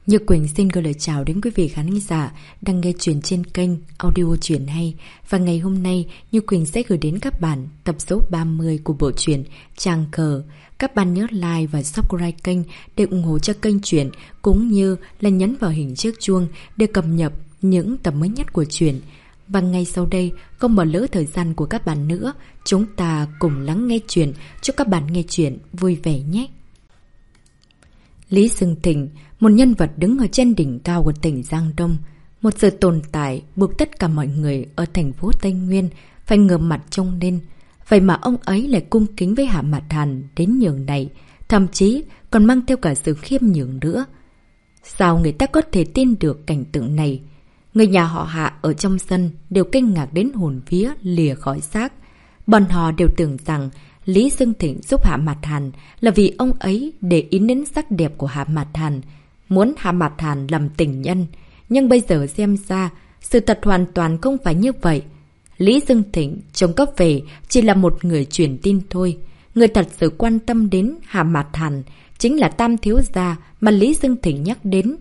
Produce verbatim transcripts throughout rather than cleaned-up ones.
Như Quỳnh xin gửi lời chào đến quý vị khán giả đang nghe chuyện trên kênh Audio Truyện Hay. Và ngày hôm nay, Như Quỳnh sẽ gửi đến các bạn tập số ba mươi của bộ truyện Tràng Cờ. Các bạn nhớ like và subscribe kênh để ủng hộ cho kênh truyện, cũng như là nhấn vào hình chiếc chuông để cập nhật những tập mới nhất của truyện. Và ngay sau đây, không bỏ lỡ thời gian của các bạn nữa, chúng ta cùng lắng nghe chuyện. Chúc các bạn nghe chuyện vui vẻ nhé. Lý Xưng Thịnh, một nhân vật đứng ở trên đỉnh cao của tỉnh Giang Đông, một sự tồn tại buộc tất cả mọi người ở thành phố Tây Nguyên phải ngửa mặt trông lên. Vậy mà ông ấy lại cung kính với Hạ Mạt Hàn đến nhường này, thậm chí còn mang theo cả sự khiêm nhường nữa. Sao người ta có thể tin được cảnh tượng này? Người nhà họ Hạ ở trong sân đều kinh ngạc đến hồn vía lìa khỏi xác. Bọn họ đều tưởng rằng Lý Xưng Thịnh giúp Hạ Mạt Hàn là vì ông ấy để ý đến sắc đẹp của Hạ Mạt Hàn, muốn Hạ Mạt Hàn làm tình nhân. Nhưng bây giờ xem ra, sự thật hoàn toàn không phải như vậy. Lý Xưng Thịnh trông có vẻ chỉ là một người truyền tin thôi. Người thật sự quan tâm đến Hạ Mạt Hàn chính là Tam thiếu gia mà Lý Xưng Thịnh nhắc đến.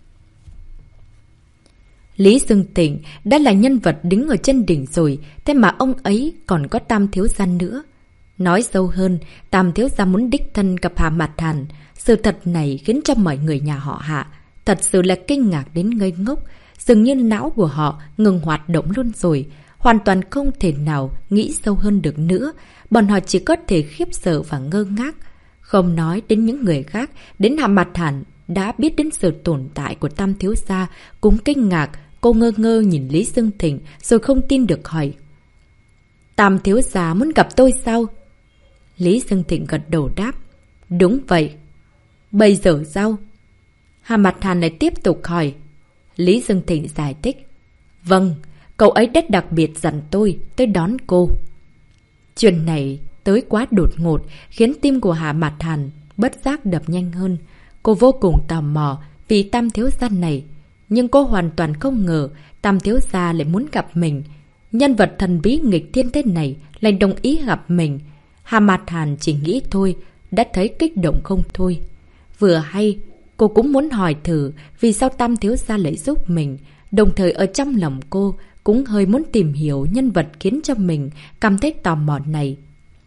Lý Xưng Thịnh đã là nhân vật đứng ở trên đỉnh rồi, thế mà ông ấy còn có Tam thiếu gia nữa. Nói sâu hơn, Tam thiếu gia muốn đích thân gặp Hạ Mạt Hàn. Sự thật này khiến cho mọi người nhà họ Hạ thật sự là kinh ngạc đến ngây ngốc. Dường như não của họ ngừng hoạt động luôn rồi, hoàn toàn không thể nào nghĩ sâu hơn được nữa. Bọn họ chỉ có thể khiếp sợ và ngơ ngác. Không nói đến những người khác, đến Hạ Mạt Hàn đã biết đến sự tồn tại của Tam thiếu gia cũng kinh ngạc. Cô ngơ ngơ nhìn Lý Xưng Thịnh rồi không tin được hỏi: Tam thiếu gia muốn gặp tôi sao? Lý Xưng Thịnh gật đầu đáp: Đúng vậy. Bây giờ sao? Hạ Mạt Hàn lại tiếp tục hỏi. Lý Xưng Thịnh giải thích: Vâng, cậu ấy rất đặc biệt dặn tôi tới đón cô. Chuyện này tới quá đột ngột khiến tim của Hạ Mạt Hàn bất giác đập nhanh hơn. Cô vô cùng tò mò vì Tam thiếu gia này, nhưng cô hoàn toàn không ngờ Tam thiếu gia lại muốn gặp mình. Nhân vật thần bí nghịch thiên thế này lại đồng ý gặp mình. Hạ Mạt Hàn chỉ nghĩ thôi đã thấy kích động không thôi. Vừa hay cô cũng muốn hỏi thử vì sao Tam thiếu gia lại giúp mình, đồng thời ở trong lòng cô cũng hơi muốn tìm hiểu nhân vật khiến cho mình cảm thấy tò mò này.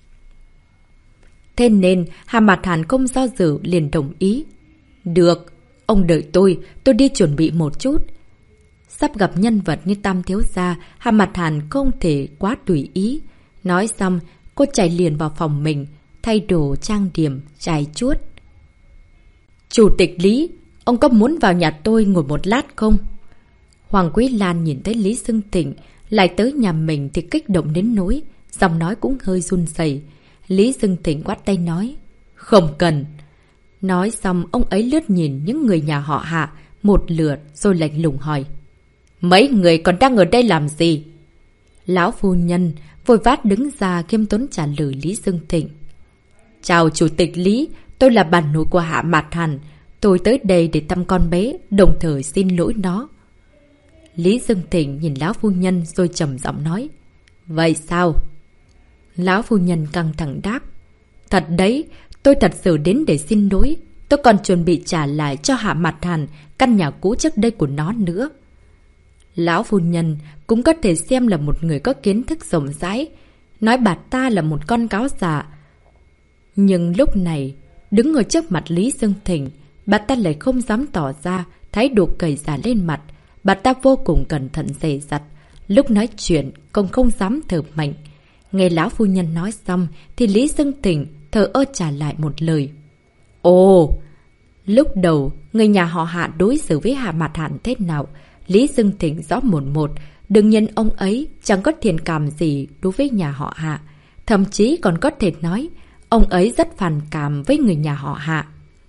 Thế nên Hạ Mạt Hàn không do dự liền đồng ý. Được, ông đợi tôi, tôi đi chuẩn bị một chút. Sắp gặp nhân vật như Tam thiếu gia, Hạ Mạt Hàn không thể quá tùy ý. Nói xong, cô chạy liền vào phòng mình, thay đồ trang điểm, chải chuốt. Chủ tịch Lý, ông có muốn vào nhà tôi ngồi một lát không? Hoàng Quý Lan nhìn thấy Lý Xưng Thịnh lại tới nhà mình thì kích động đến nỗi, giọng nói cũng hơi run rẩy. Lý Xưng Thịnh quát tay nói: Không cần. Nói xong, ông ấy lướt nhìn những người nhà họ Hạ một lượt rồi lạnh lùng hỏi: Mấy người còn đang ở đây làm gì? Lão phu nhân vội vát đứng ra khiêm tốn trả lời Lý Xưng Thịnh: Chào Chủ tịch Lý, tôi là bà nội của Hạ Mạt Hàn. Tôi tới đây để thăm con bé, đồng thời xin lỗi nó. Lý Xưng Thịnh nhìn lão phu nhân rồi trầm giọng nói: Vậy sao? Lão phu nhân căng thẳng đáp: Thật đấy, tôi thật sự đến để xin lỗi. Tôi còn chuẩn bị trả lại cho Hạ Mạt Hàn căn nhà cũ trước đây của nó nữa. Lão phu nhân cũng có thể xem là một người có kiến thức rộng rãi, nói bà ta là một con cáo già. Nhưng lúc này, đứng ở trước mặt Lý Xưng Thịnh, bà ta lại không dám tỏ ra thái độ cầy già lên mặt. Bà ta vô cùng cẩn thận dè dặt, lúc nói chuyện còn không dám thở mạnh. Nghe lão phu nhân nói xong thì Lý Xưng Thịnh thờ ơ trả lại một lời: Ồ! Lúc đầu, người nhà họ Hạ đối xử với Hạ Mạt Hàn thế nào, Lý Xưng Thịnh rõ một một. Đương nhiên ông ấy chẳng có thiện cảm gì đối với nhà họ Hạ. Thậm chí còn có thể nói ông ấy rất phản cảm với người nhà họ Hạ.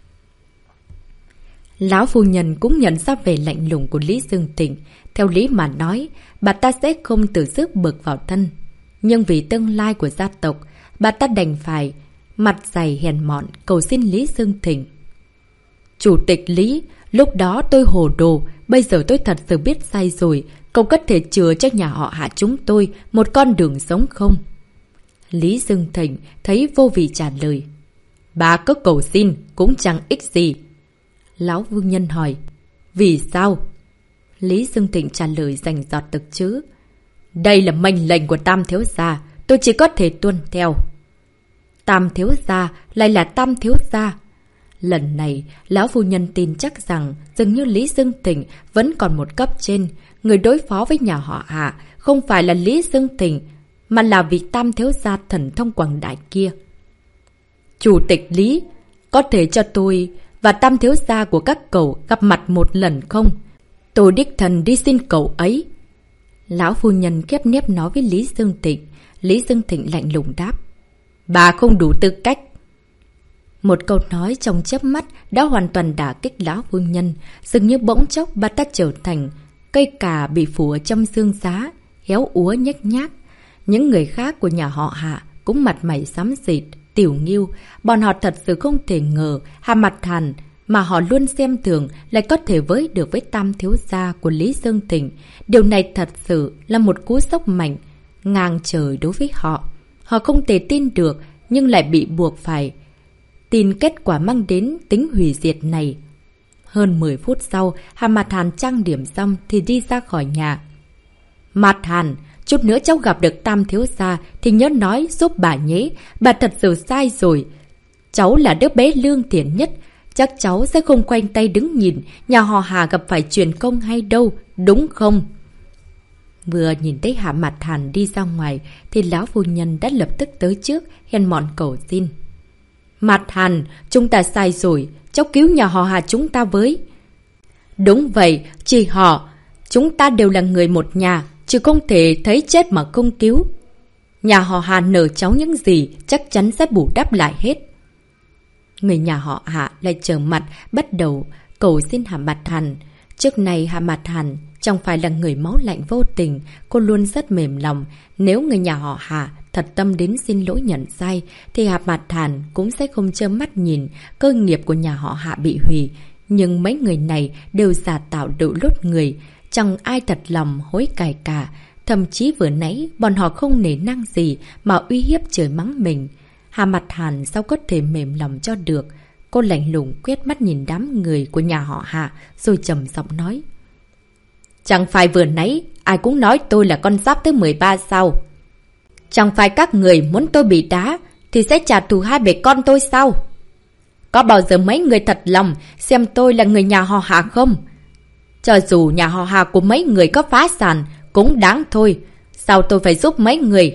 Lão phu nhân cũng nhận ra về lạnh lùng của Lý Xưng Thịnh. Theo lý mà nói, bà ta sẽ không tự sức bực vào thân. Nhưng vì tương lai của gia tộc, bà ta đành phải mặt dày hèn mọn cầu xin Lý Xưng Thịnh: Chủ tịch Lý, lúc đó tôi hồ đồ, bây giờ tôi thật sự biết sai rồi. Cậu có thể chừa cho nhà họ Hạ chúng tôi một con đường sống không? Lý Xưng Thịnh thấy vô vị trả lời: Bà có cầu xin cũng chẳng ích gì. Lão phu nhân hỏi: Vì sao? Lý Dương Thịnh trả lời rành rọt thực chứ. Đây là mệnh lệnh của Tam thiếu gia, tôi chỉ có thể tuân theo. Tam thiếu gia lại là Tam thiếu gia. Lần này, lão phu nhân tin chắc rằng dường như Lý Dương Thịnh vẫn còn một cấp trên. Người đối phó với nhà họ Hạ không phải là Lý Dương Thịnh, mà là vị Tam thiếu gia thần thông quảng đại kia. Chủ tịch Lý, có thể cho tôi và Tam thiếu gia của các cậu gặp mặt một lần không? Tôi đích thân đi xin cậu ấy. Lão phu nhân khép nép nói với Lý Dương Thịnh. Lý Dương Thịnh lạnh lùng đáp. Bà không đủ tư cách. Một câu nói trong chớp mắt đã hoàn toàn đả kích lão phu nhân. Dường như bỗng chốc bà ta trở thành cây cà bị phủ ở trong xương giá, héo úa nhếch nhác. Những người khác của nhà họ Hạ cũng mặt mày xám xịt, tiểu nghiêu. Bọn họ thật sự không thể ngờ Hạ Mặt Hàn mà họ luôn xem thường lại có thể với được với Tam thiếu gia của Lý Dương Thịnh. Điều này thật sự là một cú sốc mạnh, ngang trời đối với họ. Họ không thể tin được, nhưng lại bị buộc phải tin kết quả mang đến tính hủy diệt này. Hơn mười phút sau, Hạ Mặt Hàn trang điểm xong thì đi ra khỏi nhà. Mặt Hàn, chút nữa cháu gặp được Tam thiếu gia thì nhớ nói giúp bà nhé, bà thật sự sai rồi. Cháu là đứa bé lương thiện nhất, chắc cháu sẽ không khoanh tay đứng nhìn nhà họ Hà gặp phải truyền công hay đâu, đúng không? Vừa nhìn thấy Hạ Mặt Hàn đi ra ngoài thì lão phu nhân đã lập tức tới trước, hèn mọn cầu xin. Mặt Hàn, chúng ta sai rồi, cháu cứu nhà họ Hà chúng ta với. Đúng vậy, chị họ, chúng ta đều là người một nhà, chứ không thể thấy chết mà không cứu. Nhà họ Hà nợ cháu những gì chắc chắn sẽ bù đắp lại hết. Người nhà họ Hạ lại trở mặt bắt đầu cầu xin Hạ Mặt Hàn. Trước này Hạ Mặt Hàn chẳng phải là người máu lạnh vô tình, cô luôn rất mềm lòng. Nếu người nhà họ Hạ thật tâm đến xin lỗi nhận sai, thì Hạ Mặt Hàn cũng sẽ không trơ mắt nhìn cơ nghiệp của nhà họ Hạ bị hủy. Nhưng mấy người này đều giả tạo đựu lốt người, chẳng ai thật lòng hối cải cả. Thậm chí vừa nãy bọn họ không nể năng gì mà uy hiếp trời mắng mình. Hạ Mặt Hàn sao có thể mềm lòng cho được. Cô lạnh lùng quét mắt nhìn đám người của nhà họ Hạ rồi trầm giọng nói. Chẳng phải vừa nãy ai cũng nói tôi là con giáp thứ mười ba sao? Chẳng phải các người muốn tôi bị đá thì sẽ trả thù hai bề con tôi sao? Có bao giờ mấy người thật lòng xem tôi là người nhà họ Hạ không? Cho dù nhà họ Hạ của mấy người có phá sản cũng đáng thôi. Sao tôi phải giúp mấy người?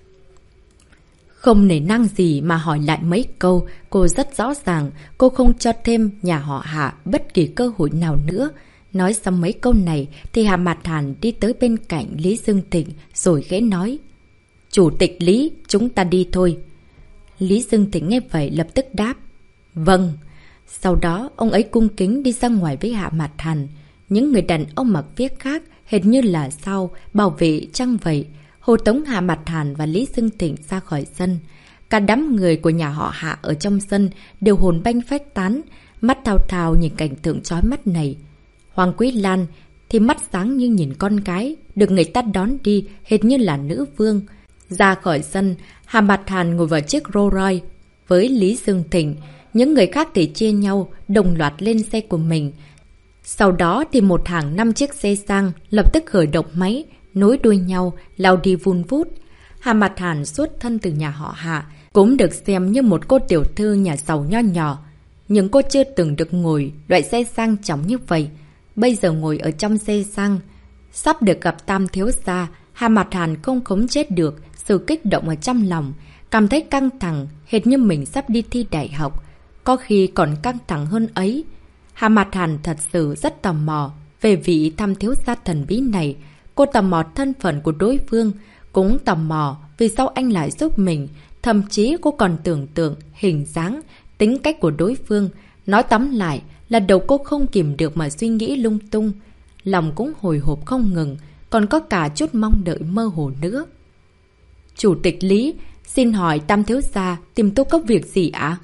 Không nể năng gì mà hỏi lại mấy câu, cô rất rõ ràng cô không cho thêm nhà họ Hạ bất kỳ cơ hội nào nữa. Nói xong mấy câu này thì Hạ Mặt Hàn đi tới bên cạnh Lý Dương Thịnh rồi khẽ nói. Chủ tịch Lý, chúng ta đi thôi. Lý Dương Thịnh nghe vậy lập tức đáp. Vâng. Sau đó ông ấy cung kính đi ra ngoài với Hạ Mặt Hàn. Những người đàn ông mặc viết khác hệt như là sau bảo vệ chăng vậy. Hồ tống Hạ Mặt Hàn và Lý Dương Thịnh ra khỏi sân. Cả đám người của nhà họ Hạ ở trong sân đều hồn banh phách tán, mắt thao thao nhìn cảnh tượng chói mắt này. Hoàng Quý Lan thì mắt sáng như nhìn con gái, được người ta đón đi hệt như là nữ vương. Ra khỏi sân, Hạ Mặt Hàn ngồi vào chiếc Rolls Royce với Lý Dương Thịnh. Những người khác thì chia nhau đồng loạt lên xe của mình. Sau đó thì một hàng năm chiếc xe sang lập tức khởi động máy, nối đuôi nhau, lao đi vun vút. Hạ Mặt Hàn xuất thân từ nhà họ Hạ, cũng được xem như một cô tiểu thư nhà giàu nho nhỏ. Nhưng cô chưa từng được ngồi loại xe sang trọng như vậy. Bây giờ ngồi ở trong xe sang, sắp được gặp Tam thiếu gia, Hạ Mặt Hàn không khống chế được sự kích động ở trong lòng, cảm thấy căng thẳng, hệt như mình sắp đi thi đại học. Có khi còn căng thẳng hơn ấy. Hạ Mặt Hàn thật sự rất tò mò về vị Tam thiếu gia thần bí này. Cô tò mò thân phận của đối phương, cũng tò mò vì sao anh lại giúp mình. Thậm chí cô còn tưởng tượng hình dáng, tính cách của đối phương. Nói tóm lại là đầu cô không kìm được mà suy nghĩ lung tung. Lòng cũng hồi hộp không ngừng, còn có cả chút mong đợi mơ hồ nữa. Chủ tịch Lý, xin hỏi Tam thiếu gia tìm tôi có việc gì ạ?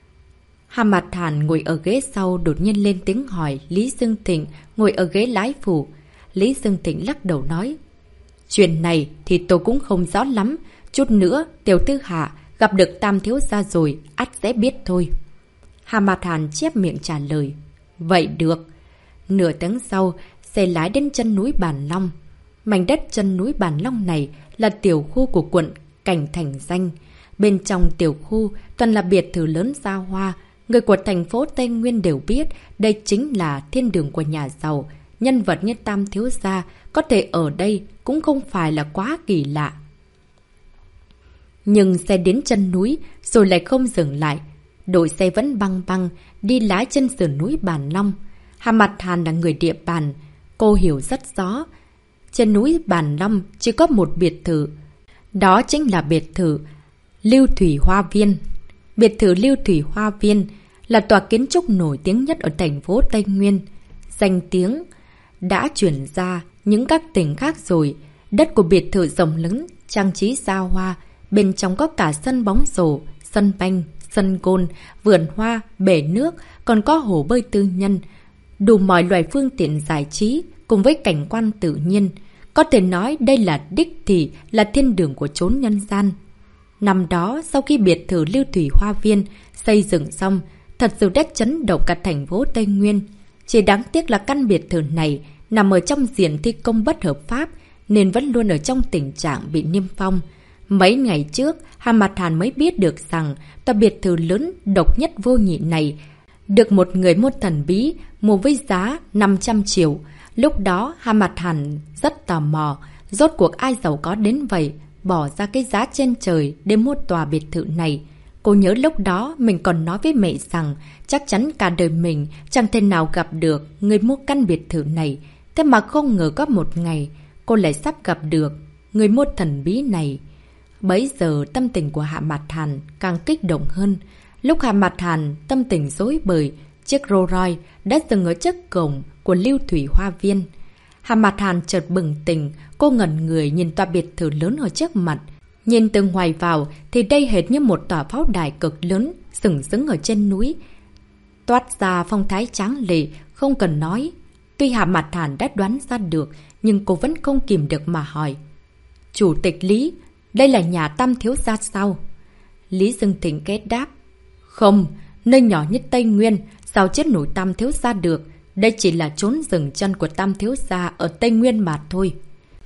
Hạ Mặt Hàn ngồi ở ghế sau đột nhiên lên tiếng hỏi Lý Dương Thịnh ngồi ở ghế lái phụ. Lý Dương Thịnh lắc đầu nói. Chuyện này thì tôi cũng không rõ lắm. Chút nữa tiểu thư Hạ gặp được Tam thiếu gia rồi, ắt sẽ biết thôi. Hạ Mặt Hàn chép miệng trả lời. Vậy được. Nửa tiếng sau, xe lái đến chân núi Bàn Long. Mảnh đất chân núi Bàn Long này là tiểu khu của quận Cảnh Thành Danh. Bên trong tiểu khu toàn là biệt thự lớn xa hoa. Người của thành phố Tây Nguyên đều biết đây chính là thiên đường của nhà giàu. Nhân vật như Tam thiếu gia có thể ở đây cũng không phải là quá kỳ lạ. Nhưng xe đến chân núi rồi lại không dừng lại. Đội xe vẫn băng băng đi lái trên sườn núi Bàn Long. Hà Mặt Hàn là người địa bàn. Cô hiểu rất rõ. Trên núi Bàn Long chỉ có một biệt thự. Đó chính là biệt thự Lưu Thủy Hoa Viên. Biệt thự Lưu Thủy Hoa Viên là tòa kiến trúc nổi tiếng nhất ở thành phố Tây Nguyên. Danh tiếng đã chuyển ra những các tỉnh khác rồi. Đất của biệt thự rộng lớn, trang trí xa hoa. Bên trong có cả sân bóng rổ, sân banh, sân gôn, vườn hoa, bể nước, còn có hồ bơi tư nhân. Đủ mọi loại phương tiện giải trí cùng với cảnh quan tự nhiên. Có thể nói đây là đích thị, là thiên đường của chốn nhân gian. Năm đó, sau khi biệt thự Lưu Thủy Hoa Viên xây dựng xong, thật sự đã chấn động cả thành phố Tây Nguyên. Chỉ đáng tiếc là căn biệt thự này nằm ở trong diện thi công bất hợp pháp, nên vẫn luôn ở trong tình trạng bị niêm phong. Mấy ngày trước, Hà Mặt Hàn mới biết được rằng tòa biệt thự lớn độc nhất vô nhị này được một người mua thần bí mua với giá năm trăm triệu. Lúc đó, Hà Mặt Hàn rất tò mò, rốt cuộc ai giàu có đến vậy, bỏ ra cái giá trên trời để mua tòa biệt thự này. Cô nhớ lúc đó mình còn nói với mẹ rằng chắc chắn cả đời mình chẳng thể nào gặp được người mua căn biệt thự này. Thế mà không ngờ có một ngày cô lại sắp gặp được người mua thần bí này. Bấy giờ tâm tình của Hạ Mặt Hàn càng kích động hơn. Lúc Hạ Mặt Hàn tâm tình rối bời, chiếc Rolls Royce đã dừng ở trước cổng của Lưu Thủy Hoa Viên. Hạ Mặt Hàn chợt bừng tỉnh, cô ngẩn người nhìn tòa biệt thự lớn ở trước mặt. Nhìn từ ngoài vào thì đây hệt như một tòa pháo đài cực lớn sừng sững ở trên núi. Toát ra phong thái tráng lệ, không cần nói. Tuy Hạ Mặt Hàn đã đoán ra được, nhưng cô vẫn không kìm được mà hỏi. Chủ tịch Lý, đây là nhà Tam thiếu gia sao? Lý Dương Thịnh kết đáp. Không, nơi nhỏ nhất Tây Nguyên, sao chết nổi Tam thiếu gia được? Đây chỉ là chốn dừng chân của Tam thiếu gia ở Tây Nguyên mà thôi.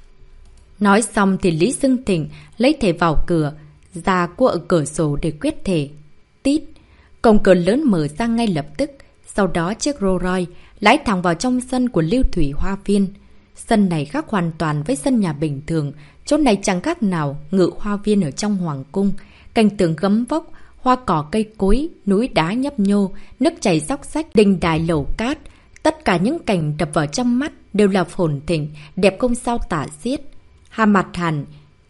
Nói xong thì Lý Dương Thịnh lấy thẻ vào cửa, ra cua ở cửa sổ để quyết thẻ. Tít, cổng cửa lớn mở ra ngay lập tức. Sau đó chiếc Rolls Royce lái thẳng vào trong sân của Lưu Thủy Hoa Viên. Sân này khác hoàn toàn với sân nhà bình thường. Chỗ này chẳng khác nào ngự hoa viên ở trong hoàng cung. Cảnh tượng gấm vóc, hoa cỏ cây cối, núi đá nhấp nhô, nước chảy róc rách, đình đài lầu cát. Tất cả những cảnh đập vào trong mắt đều là phồn thịnh, đẹp không sao tả xiết. Hà Mặt Hàn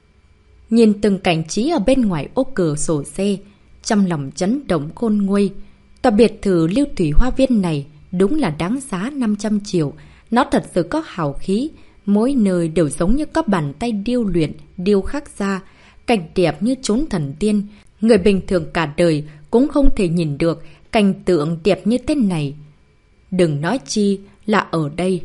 nhìn từng cảnh trí ở bên ngoài ô cửa sổ xe, trong lòng chấn động khôn nguôi. Tòa biệt thự Lưu Thủy Hoa Viên này đúng là đáng giá năm trăm triệu. Nó thật sự có hào khí, mỗi nơi đều giống như có bàn tay điêu luyện, điêu khắc ra. Cảnh đẹp như chốn thần tiên, người bình thường cả đời cũng không thể nhìn được cảnh tượng đẹp như thế này. Đừng nói chi là ở đây.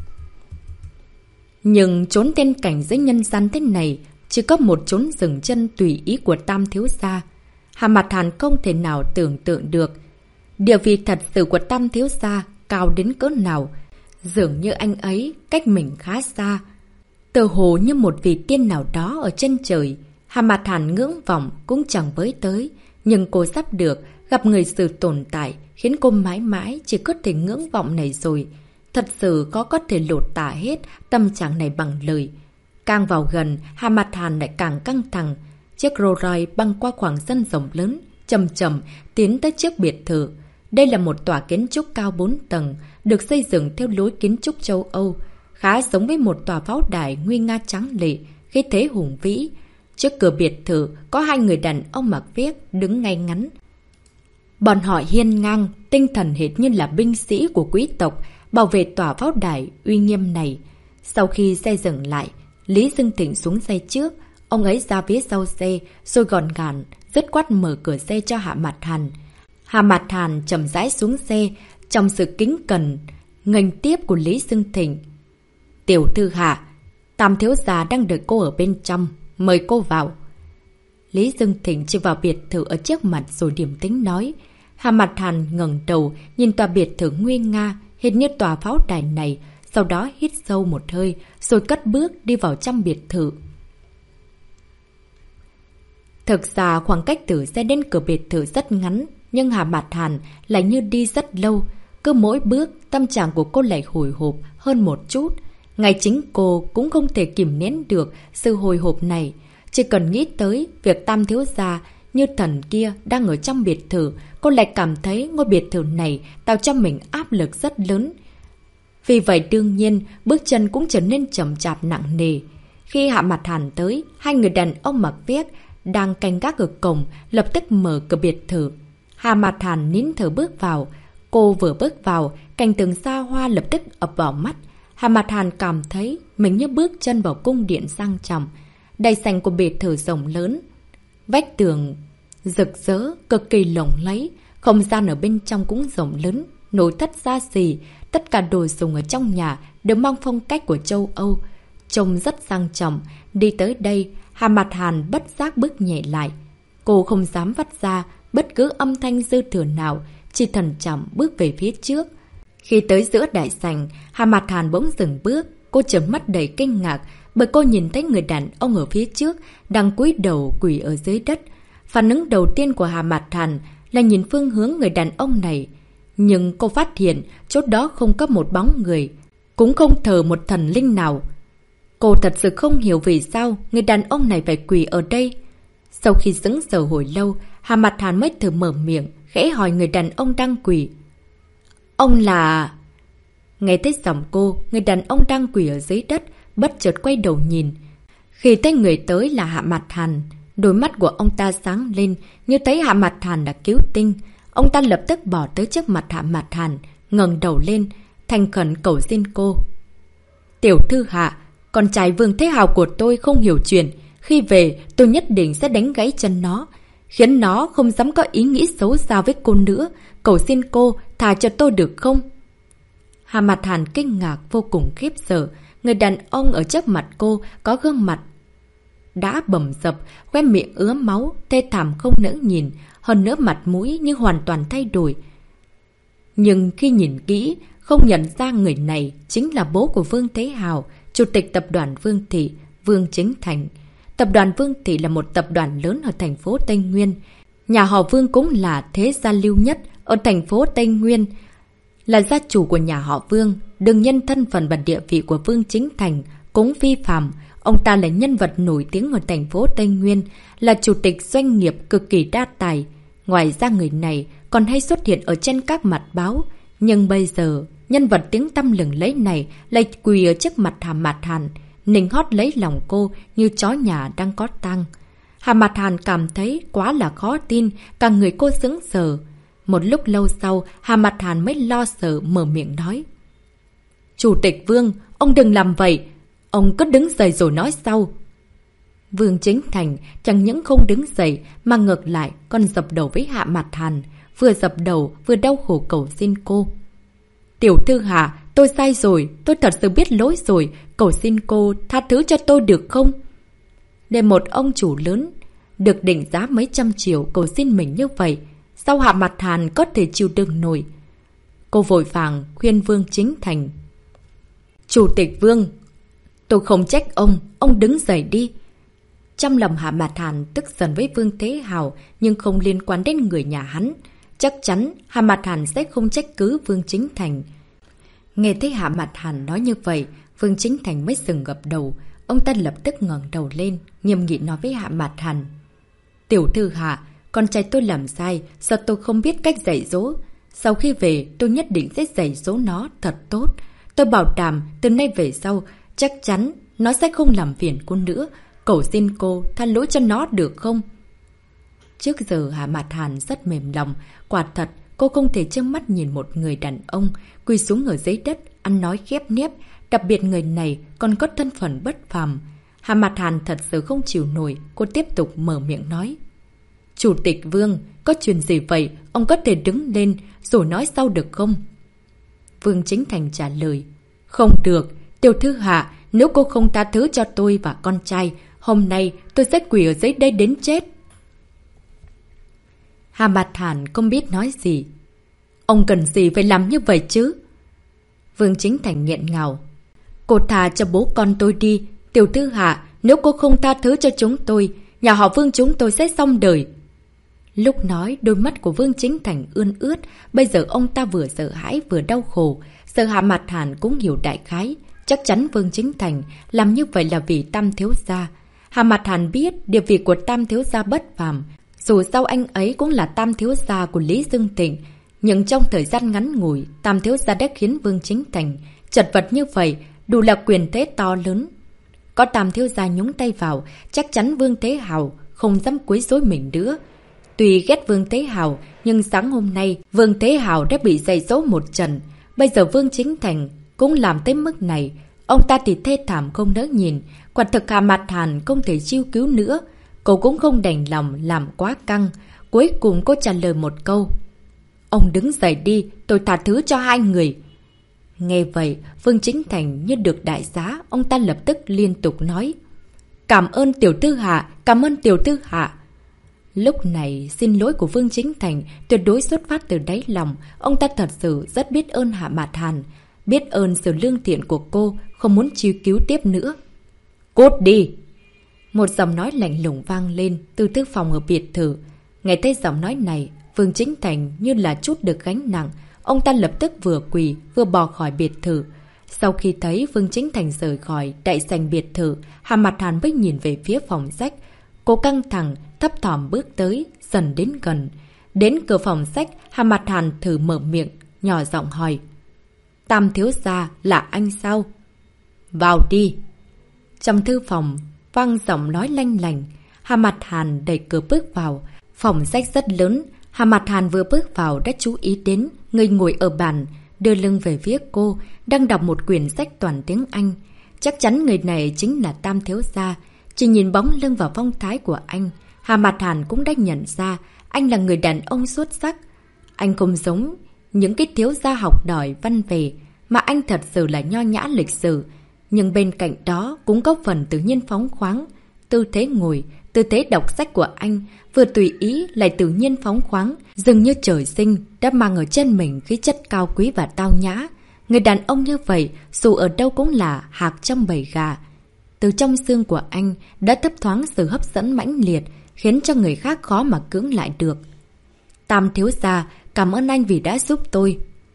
Nhưng chốn tiên cảnh dưới nhân gian thế này chỉ có một chốn dừng chân tùy ý của Tam thiếu gia. Hà Mặt Hàn không thể nào tưởng tượng được địa vị thật sự của Tam thiếu gia cao đến cỡ nào. Dường như anh ấy cách mình khá xa, tựa hồ như một vị tiên nào đó ở trên trời. Hà Mặt Hàn ngưỡng vọng cũng chẳng với tới, nhưng cô sắp được gặp người sự tồn tại khiến cô mãi mãi chỉ có thể ngưỡng vọng này rồi. Thật sự có có thể lột tả hết tâm trạng này bằng lời. Càng vào gần, Hà Mặt Hàn lại càng căng thẳng. Chiếc Rolls Royce băng qua khoảng sân rộng lớn, chậm chậm tiến tới chiếc biệt thự. Đây là một tòa kiến trúc cao bốn tầng, được xây dựng theo lối kiến trúc châu Âu, khá giống với một tòa pháo đài nguy nga tráng lệ, khí thế hùng vĩ. Trước cửa biệt thự có hai người đàn ông mặc vest đứng ngay ngắn. Bọn họ hiên ngang, tinh thần hệt như là binh sĩ của quý tộc, bảo vệ tòa pháo đài uy nghiêm này. Sau khi xe dừng lại, Lý Dương Thịnh xuống xe trước, ông ấy ra phía sau xe, rồi gọn gàng, dứt khoát mở cửa xe cho Hạ Mặt Hàn. Hạ Mặt Hàn chậm rãi xuống xe, trong sự kính cẩn, nghênh tiếp của Lý Dương Thịnh. Tiểu thư Hạ, Tam thiếu gia đang đợi cô ở bên trong, mời cô vào. Lý Dương Thịnh chỉ vào biệt thự ở trước mặt rồi điềm tĩnh nói. Hạ Mặt Hàn ngẩng đầu nhìn tòa biệt thự nguy nga, hệt như tòa pháo đài này, sau đó hít sâu một hơi, rồi cất bước đi vào trong biệt thự. Thực ra khoảng cách từ xe đến cửa biệt thự rất ngắn, nhưng Hà Mạt Hàn lại như đi rất lâu. Cứ mỗi bước, tâm trạng của cô lại hồi hộp hơn một chút. Ngay chính cô cũng không thể kìm nén được sự hồi hộp này. Chỉ cần nghĩ tới việc Tam thiếu gia như thần kia đang ở trong biệt thự, cô lại cảm thấy ngôi biệt thự này tạo cho mình áp lực rất lớn. Vì vậy đương nhiên, bước chân cũng trở nên chậm chạp nặng nề. Khi Hạ Mạt Hàn tới, hai người đàn ông mặc vest đang canh gác ở cổng lập tức mở cửa biệt thự. Hạ Mạt Hàn nín thở bước vào. Cô vừa bước vào, cảnh tượng xa hoa lập tức ập vào mắt. Hạ Mạt Hàn cảm thấy mình như bước chân vào cung điện sang trọng. Đại sảnh của biệt thự rộng lớn, vách tường rực rỡ, cực kỳ lộng lẫy. Không gian ở bên trong cũng rộng lớn, nội thất xa xỉ. Tất cả đồ dùng ở trong nhà đều mang phong cách của châu Âu, trông rất sang trọng. Đi tới đây, Hạ Mạt Hàn bất giác bước nhẹ lại. Cô không dám vắt ra bất cứ âm thanh dư thừa nào, chỉ thận trọng bước về phía trước. Khi tới giữa đại sảnh, Hạ Mạt Hàn bỗng dừng bước. Cô trợn mắt đầy kinh ngạc bởi cô nhìn thấy người đàn ông ở phía trước đang cúi đầu quỳ ở dưới đất. Phản ứng đầu tiên của Hạ Mạt Hàn là nhìn phương hướng người đàn ông này. Nhưng cô phát hiện chỗ đó không có một bóng người, cũng không thờ một thần linh nào. Cô thật sự không hiểu vì sao người đàn ông này phải quỳ ở đây. Sau khi sững sờ hồi lâu, Hạ Mạt Hàn mới thử mở miệng, khẽ hỏi người đàn ông đang quỳ. Ông là... Nghe thấy giọng cô, người đàn ông đang quỳ ở dưới đất, bất chợt quay đầu nhìn. Khi thấy người tới là Hạ Mạt Hàn, đôi mắt của ông ta sáng lên như thấy Hạ Mạt Hàn đã cứu tinh. Ông ta lập tức bỏ tới trước mặt Hạ Mạt Hàn, ngẩng đầu lên, thành khẩn cầu xin cô. Tiểu thư Hạ, con trai Vương Thế Hào của tôi không hiểu chuyện. Khi về, tôi nhất định sẽ đánh gãy chân nó, khiến nó không dám có ý nghĩ xấu xa với cô nữa. Cầu xin cô, thả cho tôi được không? Hạ Mạt Hàn kinh ngạc vô cùng khiếp sợ. Người đàn ông ở trước mặt cô có gương mặt đã bầm dập, khóe miệng ứa máu, thê thảm không nỡ nhìn. Hơn nữa mặt mũi như hoàn toàn thay đổi. Nhưng khi nhìn kỹ, không nhận ra người này chính là bố của Vương Thế Hào, chủ tịch tập đoàn Vương Thị, Vương Chính Thành. Tập đoàn Vương Thị là một tập đoàn lớn ở thành phố Tây Nguyên. Nhà họ Vương cũng là thế gia lưu nhất ở thành phố Tây Nguyên. Là gia chủ của nhà họ Vương, đương nhân thân phận và địa vị của Vương Chính Thành cũng phi phàm. Ông ta là nhân vật nổi tiếng ở thành phố Tây Nguyên, là chủ tịch doanh nghiệp cực kỳ đa tài. Ngoài ra người này còn hay xuất hiện ở trên các mặt báo. Nhưng bây giờ, nhân vật tiếng tăm lừng lẫy này lại quỳ ở trước mặt Hạ Mạt Hàn, nịnh hót lấy lòng cô như chó nhà đang có tang. Hạ Mạt Hàn cảm thấy quá là khó tin, cả người cô sững sờ. Một lúc lâu sau, Hạ Mạt Hàn mới lo sợ mở miệng nói. Chủ tịch Vương, ông đừng làm vậy. Ông cứ đứng dậy rồi nói sau. Vương Chính Thành chẳng những không đứng dậy mà ngược lại còn dập đầu với Hạ Mạt Hàn. Vừa dập đầu vừa đau khổ cầu xin cô. Tiểu thư Hạ, tôi sai rồi, tôi thật sự biết lỗi rồi. Cầu xin cô tha thứ cho tôi được không? Để một ông chủ lớn được định giá mấy trăm triệu cầu xin mình như vậy, sao Hạ Mạt Hàn có thể chịu đựng nổi? Cô vội vàng khuyên Vương Chính Thành. Chủ tịch Vương, tôi không trách ông, ông đứng dậy đi. Trong lòng Hạ Mạt Hàn tức giận với Vương Thế Hào, nhưng không liên quan đến người nhà hắn. Chắc chắn Hạ Mạt Hàn sẽ không trách cứ Vương Chính Thành. Nghe thấy Hạ Mạt Hàn nói như vậy, Vương Chính Thành mới dừng gập đầu. Ông ta lập tức ngẩng đầu lên, nghiêm nghị nói với Hạ Mạt Hàn. Tiểu thư Hạ, con trai tôi làm sai, sao tôi không biết cách dạy dỗ? Sau khi về, tôi nhất định sẽ dạy dỗ nó thật tốt. Tôi bảo đảm từ nay về sau, chắc chắn nó sẽ không làm phiền cô nữa. Cầu xin cô tha lỗi cho nó được không? Trước giờ Hạ Mạt Hàn rất mềm lòng. Quả thật, cô không thể trơ mắt nhìn một người đàn ông quỳ xuống ở dưới đất, ăn nói khép nép. Đặc biệt người này còn có thân phận bất phàm. Hạ Mạt Hàn thật sự không chịu nổi. Cô tiếp tục mở miệng nói. Chủ tịch Vương, có chuyện gì vậy? Ông có thể đứng lên rồi nói sau được không? Vương Chính Thành trả lời. Không được, tiểu thư Hạ, nếu cô không tha thứ cho tôi và con trai, hôm nay tôi sẽ quỳ ở dưới đây đến chết. Hạ Mạt Hàn không biết nói gì. Ông cần gì phải làm như vậy chứ? Vương Chính Thành nghẹn ngào. Cô thà cho bố con tôi đi. Tiểu thư Hạ, nếu cô không tha thứ cho chúng tôi, nhà họ Vương chúng tôi sẽ xong đời. Lúc nói, đôi mắt của Vương Chính Thành ươn ướt. Bây giờ ông ta vừa sợ hãi vừa đau khổ. Sợ Hạ Mạt Hàn cũng hiểu đại khái. Chắc chắn Vương Chính Thành làm như vậy là vì Tam thiếu gia. Hạ Mạt Hàn biết địa vị của Tam thiếu gia bất phàm. Dù sao anh ấy cũng là Tam thiếu gia của Lý Dương Tịnh. Nhưng trong thời gian ngắn ngủi, Tam thiếu gia đã khiến Vương Chính Thành chật vật như vậy, đủ là quyền thế to lớn. Có Tam thiếu gia nhúng tay vào, chắc chắn Vương Thế Hào không dám quấy rối mình nữa. Tuy ghét Vương Thế Hào, nhưng sáng hôm nay Vương Thế Hào đã bị dạy dỗ một trận. Bây giờ Vương Chính Thành cũng làm tới mức này, ông ta thì thê thảm không đỡ nhìn. Quả thực Hạ Mạt Hàn không thể chiêu cứu nữa. Cô cũng không đành lòng làm quá căng. Cuối cùng cô trả lời một câu. Ông đứng dậy đi, tôi tha thứ cho hai người. Nghe vậy, Vương Chính Thành như được đại giá, ông ta lập tức liên tục nói. Cảm ơn Tiểu Thư Hạ, cảm ơn Tiểu Thư Hạ. Lúc này, xin lỗi của Vương Chính Thành tuyệt đối xuất phát từ đáy lòng. Ông ta thật sự rất biết ơn Hạ Mạt Hàn, biết ơn sự lương thiện của cô, không muốn chiêu cứu tiếp nữa. Cút đi! Một giọng nói lạnh lùng vang lên từ thư phòng ở biệt thự. Nghe thấy giọng nói này, Vương Chính Thành như là chút được gánh nặng. Ông ta lập tức vừa quỳ vừa bỏ khỏi biệt thự. Sau khi thấy Vương Chính Thành rời khỏi đại sảnh biệt thự, Hạ Mạt Hàn mới nhìn về phía phòng sách. Cô căng thẳng, thấp thỏm bước tới, dần đến gần. Đến cửa phòng sách, Hạ Mạt Hàn thử mở miệng, nhỏ giọng hỏi. Tam thiếu gia là anh sao? Vào đi! Trong thư phòng, vang giọng nói lanh lành. Hạ Mạt Hàn đẩy cửa bước vào. Phòng sách rất lớn. Hạ Mạt Hàn vừa bước vào đã chú ý đến người ngồi ở bàn, đưa lưng về phía cô, đang đọc một quyển sách toàn tiếng Anh. Chắc chắn người này chính là Tam thiếu gia. Chỉ nhìn bóng lưng và phong thái của anh, Hạ Mạt Hàn cũng đã nhận ra anh là người đàn ông xuất sắc. Anh không giống những cái thiếu gia học đòi văn về, mà anh thật sự là nho nhã lịch sự. Nhưng bên cạnh đó cũng có phần tự nhiên phóng khoáng. Tư thế ngồi, tư thế đọc sách của anh vừa tùy ý lại tự nhiên phóng khoáng, dường như trời sinh đã mang ở trên mình khí chất cao quý và tao nhã. Người đàn ông như vậy dù ở đâu cũng là hạc trong bầy gà. Từ trong xương của anh đã thấp thoáng sự hấp dẫn mãnh liệt, khiến cho người khác khó mà cưỡng lại được. Tam thiếu gia, cảm ơn anh vì đã giúp tôi.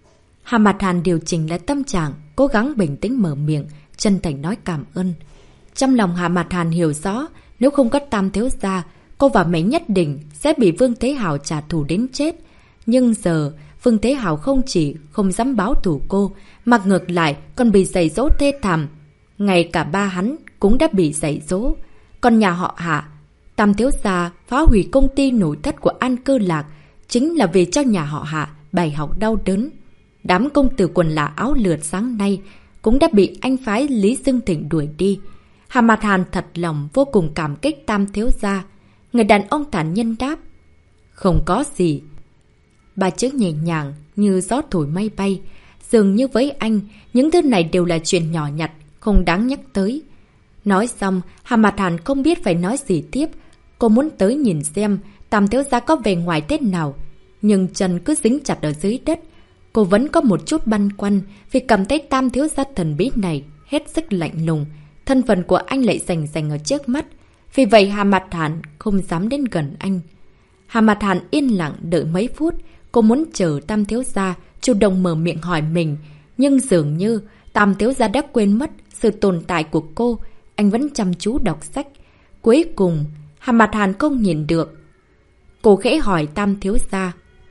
Hạ Mạt Hàn điều chỉnh lại tâm trạng, cố gắng bình tĩnh mở miệng, chân thành nói cảm ơn. Trong lòng Hạ Mạt Hàn hiểu rõ, nếu không có Tam thiếu gia, cô và mẹ nhất định sẽ bị Vương Thế Hào trả thù đến chết. Nhưng giờ, Vương Thế Hào không chỉ không dám báo thù cô, mà ngược lại còn bị giày dỗ thê thảm. Ngay cả ba hắn cũng đã bị giày dỗ. Còn nhà họ Hạ, Tam thiếu gia phá hủy công ty nội thất của An Cơ Lạc chính là vì cho nhà họ Hạ bài học đau đớn. Đám công tử quần là áo lượt sáng nay cũng đã bị anh phái Lý Dương Thịnh đuổi đi. Hạ Mạt Hàn thật lòng vô cùng cảm kích Tam thiếu gia. Người đàn ông thản nhân đáp. Không có gì. Ba chữ nhẹ nhàng như gió thổi mây bay. Dường như với anh, những thứ này đều là chuyện nhỏ nhặt, không đáng nhắc tới. Nói xong, Hạ Mạt Hàn không biết phải nói gì tiếp. Cô muốn tới nhìn xem Tam thiếu gia có về ngoài thế nào. Nhưng chân cứ dính chặt ở dưới đất. Cô vẫn có một chút băn khoăn vì cảm thấy Tam thiếu gia thần bí này hết sức lạnh lùng. Thân phận của anh lại rành rành ở trước mắt. Vì vậy Hạ Mạt Hàn không dám đến gần anh. Hạ Mạt Hàn yên lặng đợi mấy phút. Cô muốn chờ Tam thiếu gia chủ động mở miệng hỏi mình. Nhưng dường như Tam thiếu gia đã quên mất sự tồn tại của cô. Anh vẫn chăm chú đọc sách. Cuối cùng Hạ Mạt Hàn không nhìn được. Cô khẽ hỏi Tam thiếu gia.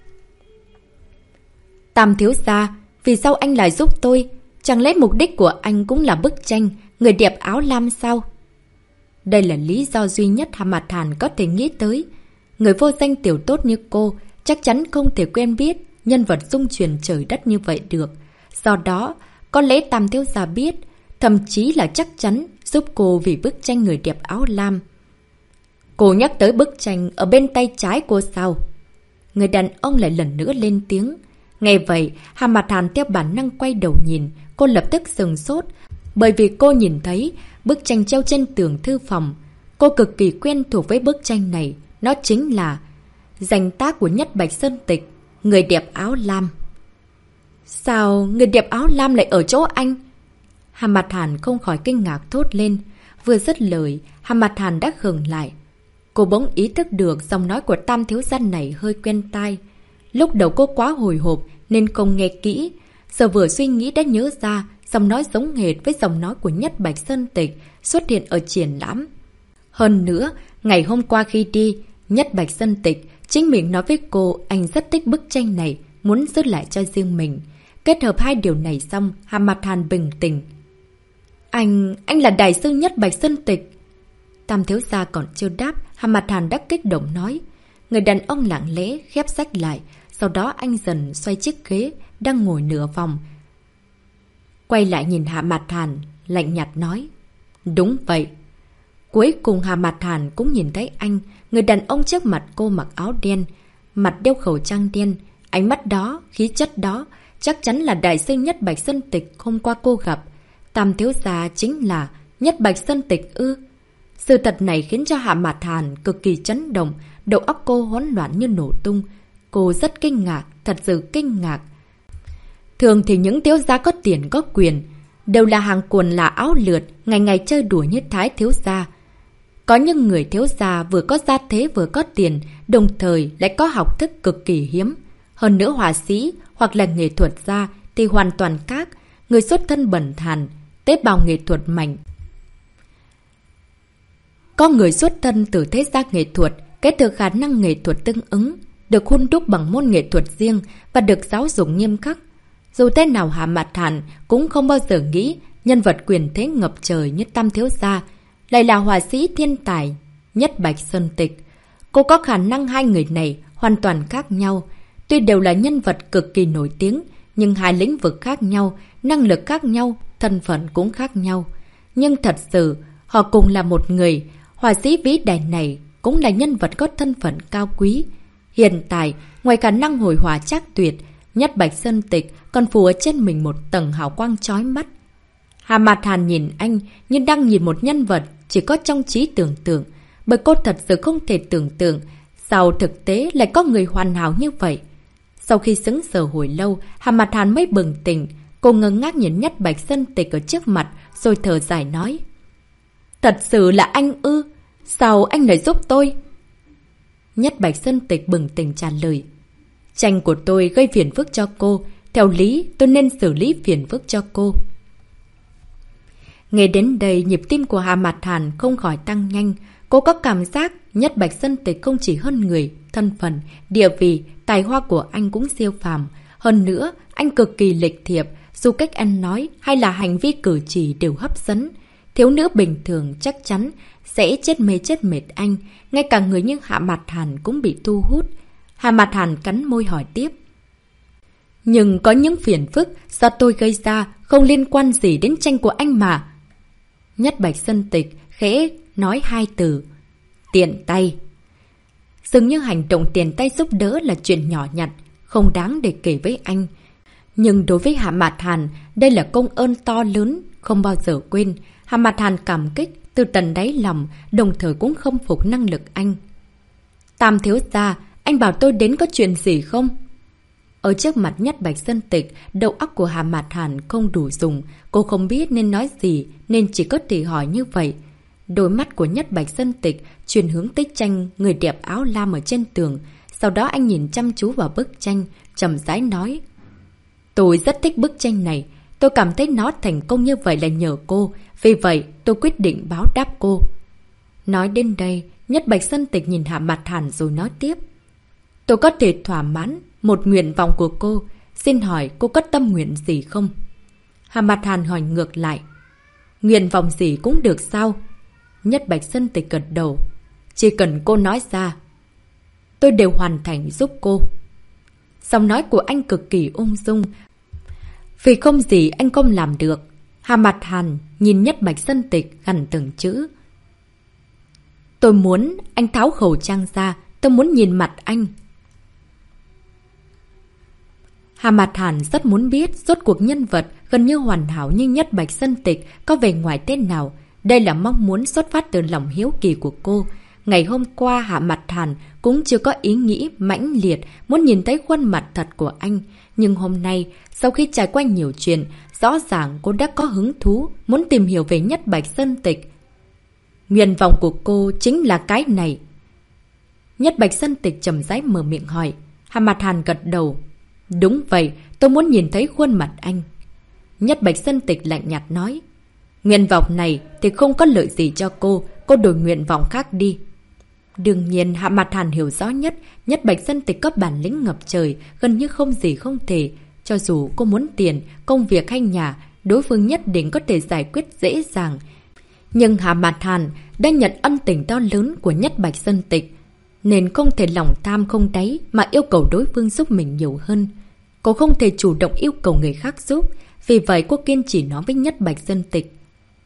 Tam thiếu gia, vì sao anh lại giúp tôi? Chẳng lẽ mục đích của anh cũng là bức tranh người đẹp áo lam sao? Đây là lý do duy nhất Hạ Mạt Hàn có thể nghĩ tới. Người vô danh tiểu tốt như cô chắc chắn không thể quen biết nhân vật dung truyền trời đất như vậy được. Do đó, có lẽ Tam thiếu gia biết, thậm chí là chắc chắn giúp cô vì bức tranh người đẹp áo lam. Cô nhắc tới bức tranh ở bên tay trái cô sao? Người đàn ông lại lần nữa lên tiếng. Nghe vậy, Hạ Mạt Hàn theo bản năng quay đầu nhìn, cô lập tức sừng sốt, bởi vì cô nhìn thấy bức tranh treo trên tường thư phòng. Cô cực kỳ quen thuộc với bức tranh này, nó chính là danh tác của Nhất Bạch Sơn Tịch, người đẹp áo lam. Sao người đẹp áo lam lại ở chỗ anh? Hà Mặt Hàn không khỏi kinh ngạc thốt lên. Vừa dứt lời, Hà Mặt Hàn đã khựng lại. Cô bỗng ý thức được giọng nói của Tam thiếu gia này hơi quen tai. Lúc đầu cô quá hồi hộp nên không nghe kỹ. Giờ vừa suy nghĩ đã nhớ ra giọng nói giống hệt với giọng nói của Nhất Bạch Sơn Tịch xuất hiện ở triển lãm. Hơn nữa, ngày hôm qua khi đi, Nhất Bạch Sơn Tịch chính miệng nói với cô anh rất thích bức tranh này, muốn giữ lại cho riêng mình. Kết hợp hai điều này xong, Hà Mặt Hàn bình tĩnh. Anh... anh là đại sư Nhất Bạch Sơn Tịch. Tam thiếu gia còn chưa đáp, Hà Mặt Hàn đã kích động nói. Người đàn ông lặng lẽ khép sách lại, sau đó anh dần xoay chiếc ghế đang ngồi nửa vòng. Quay lại nhìn Hà Mặt Hàn, lạnh nhạt nói. Đúng vậy. Cuối cùng Hà Mặt Hàn cũng nhìn thấy anh, người đàn ông trước mặt cô mặc áo đen, mặt đeo khẩu trang đen, ánh mắt đó, khí chất đó, chắc chắn là đại sư Nhất Bạch Sơn Tịch hôm qua cô gặp. Tam thiếu gia chính là Nhất Bạch Sơn Tịch ư? Sự thật này khiến cho Hạ Mạt Hàn cực kỳ chấn động, đầu óc cô hỗn loạn như nổ tung. Cô rất kinh ngạc, thật sự kinh ngạc. Thường thì những thiếu gia có tiền có quyền đều là hàng quần là áo lượt, ngày ngày chơi đùa như Thái thiếu gia. Có những người thiếu gia vừa có gia thế vừa có tiền, đồng thời lại có học thức cực kỳ hiếm. Hơn nữa họa sĩ hoặc là nghệ thuật gia thì hoàn toàn khác, người xuất thân bẩn thàn, tế bào nghệ thuật mạnh. Có người xuất thân từ thế gia nghệ thuật, kết hợp khả năng nghệ thuật tương ứng, được hun đúc bằng môn nghệ thuật riêng và được giáo dục nghiêm khắc. Dù thế nào Hạ Mạt Hàn cũng không bao giờ nghĩ nhân vật quyền thế ngập trời như Tam thiếu gia lại là họa sĩ thiên tài Nhất Bạch Sơn Tịch. Cô có khả năng hai người này hoàn toàn khác nhau. Tuy đều là nhân vật cực kỳ nổi tiếng, nhưng hai lĩnh vực khác nhau, năng lực khác nhau, thân phận cũng khác nhau. Nhưng thật sự, họ cùng là một người. Họa sĩ vĩ đại này cũng là nhân vật có thân phận cao quý. Hiện tại, ngoài khả năng hồi họa trác tuyệt, Nhất Bạch Sơn Tịch còn phủ ở trên mình một tầng hào quang chói mắt. Hà Mạt Hàn nhìn anh như đang nhìn một nhân vật chỉ có trong trí tưởng tượng, bởi cô thật sự không thể tưởng tượng sao thực tế lại có người hoàn hảo như vậy. Sau khi sững sờ hồi lâu, Hà Mạt Hàn mới bừng tỉnh. Cô ngơ ngác nhìn Nhất Bạch Sơn Tịch ở trước mặt, rồi thở dài nói. Thật sự là anh ư? Sao anh lại giúp tôi? Nhất Bạch Sơn Tịch bừng tỉnh trả lời. Tranh của tôi gây phiền phức cho cô. Theo lý, tôi nên xử lý phiền phức cho cô. Nghe đến đây, nhịp tim của Hà Mạt Hàn không khỏi tăng nhanh. Cô có cảm giác Nhất Bạch Sơn Tịch không chỉ hơn người, thân phận, địa vị, tài hoa của anh cũng siêu phàm. Hơn nữa, anh cực kỳ lịch thiệp, dù cách ăn nói hay là hành vi cử chỉ đều hấp dẫn. Thiếu nữ bình thường chắc chắn sẽ chết mê chết mệt anh. Ngay cả người như Hạ Mạt Hàn cũng bị thu hút. Hạ Mạt Hàn cắn môi hỏi tiếp. Nhưng có những phiền phức do tôi gây ra không liên quan gì đến tranh của anh mà. Nhất Bạch Sơn Tịch khẽ nói hai từ. Tiện tay. Dường như hành động tiền tay giúp đỡ là chuyện nhỏ nhặt, không đáng để kể với anh. Nhưng đối với Hạ Mạt Hàn, đây là công ơn to lớn, không bao giờ quên. Hạ Mạt Hàn cảm kích từ tận đáy lòng, đồng thời cũng không phục năng lực anh. Tam thiếu gia, anh bảo tôi đến có chuyện gì không? Ở trước mặt Nhất Bạch Sơn Tịch, đầu óc của Hạ Mạt Hàn không đủ dùng. Cô không biết nên nói gì, nên chỉ có thể hỏi như vậy. Đôi mắt của Nhất Bạch Sơn Tịch chuyển hướng tới tranh người đẹp áo lam ở trên tường. Sau đó anh nhìn chăm chú vào bức tranh, trầm rãi nói. Tôi rất thích bức tranh này. Tôi cảm thấy nó thành công như vậy là nhờ cô. Vì vậy, tôi quyết định báo đáp cô. Nói đến đây, Nhất Bạch Sơn Tịch nhìn Hạ Mạt Hàn rồi nói tiếp. Tôi có thể thỏa mãn một nguyện vọng của cô. Xin hỏi cô có tâm nguyện gì không? Hạ Mạt Hàn hỏi ngược lại. Nguyện vọng gì cũng được sao? Nhất Bạch Sơn Tịch gật đầu. Chỉ cần cô nói ra, tôi đều hoàn thành giúp cô. Giọng nói của anh cực kỳ ung dung. Vì không gì anh không làm được. Hạ Mạt Hàn nhìn Nhất Bạch Sơn Tịch gằn từng chữ. Tôi muốn anh tháo khẩu trang ra. Tôi muốn nhìn mặt anh. Hạ Mạt Hàn rất muốn biết rốt cuộc nhân vật gần như hoàn hảo như Nhất Bạch Sơn Tịch có vẻ ngoài thế nào. Đây là mong muốn xuất phát từ lòng hiếu kỳ của cô. Ngày hôm qua Hạ Mạt Hàn cũng chưa có ý nghĩ mãnh liệt muốn nhìn thấy khuôn mặt thật của anh. Nhưng hôm nay, Sau khi trải qua nhiều chuyện, rõ ràng cô đã có hứng thú, muốn tìm hiểu về Nhất Bạch Sơn Tịch. Nguyện vọng của cô chính là cái này. Nhất Bạch Sơn Tịch chậm rãi mở miệng hỏi. Hà Mạt Hàn gật đầu. Đúng vậy, tôi muốn nhìn thấy khuôn mặt anh. Nhất Bạch Sơn Tịch lạnh nhạt nói. Nguyện vọng này thì không có lợi gì cho cô, cô đổi nguyện vọng khác đi. Đương nhiên Hạ Mạt Hàn hiểu rõ nhất, Nhất Bạch Sơn Tịch có bản lĩnh ngập trời, gần như không gì không thể. Cho dù cô muốn tiền, công việc hay nhà, đối phương nhất định có thể giải quyết dễ dàng. Nhưng Hạ Mạt Hàn đã nhận ân tình to lớn của Nhất Bạch Sơn Tịch, nên không thể lòng tham không đáy mà yêu cầu đối phương giúp mình nhiều hơn. Cô không thể chủ động yêu cầu người khác giúp, vì vậy cô kiên trì nói với Nhất Bạch Sơn Tịch.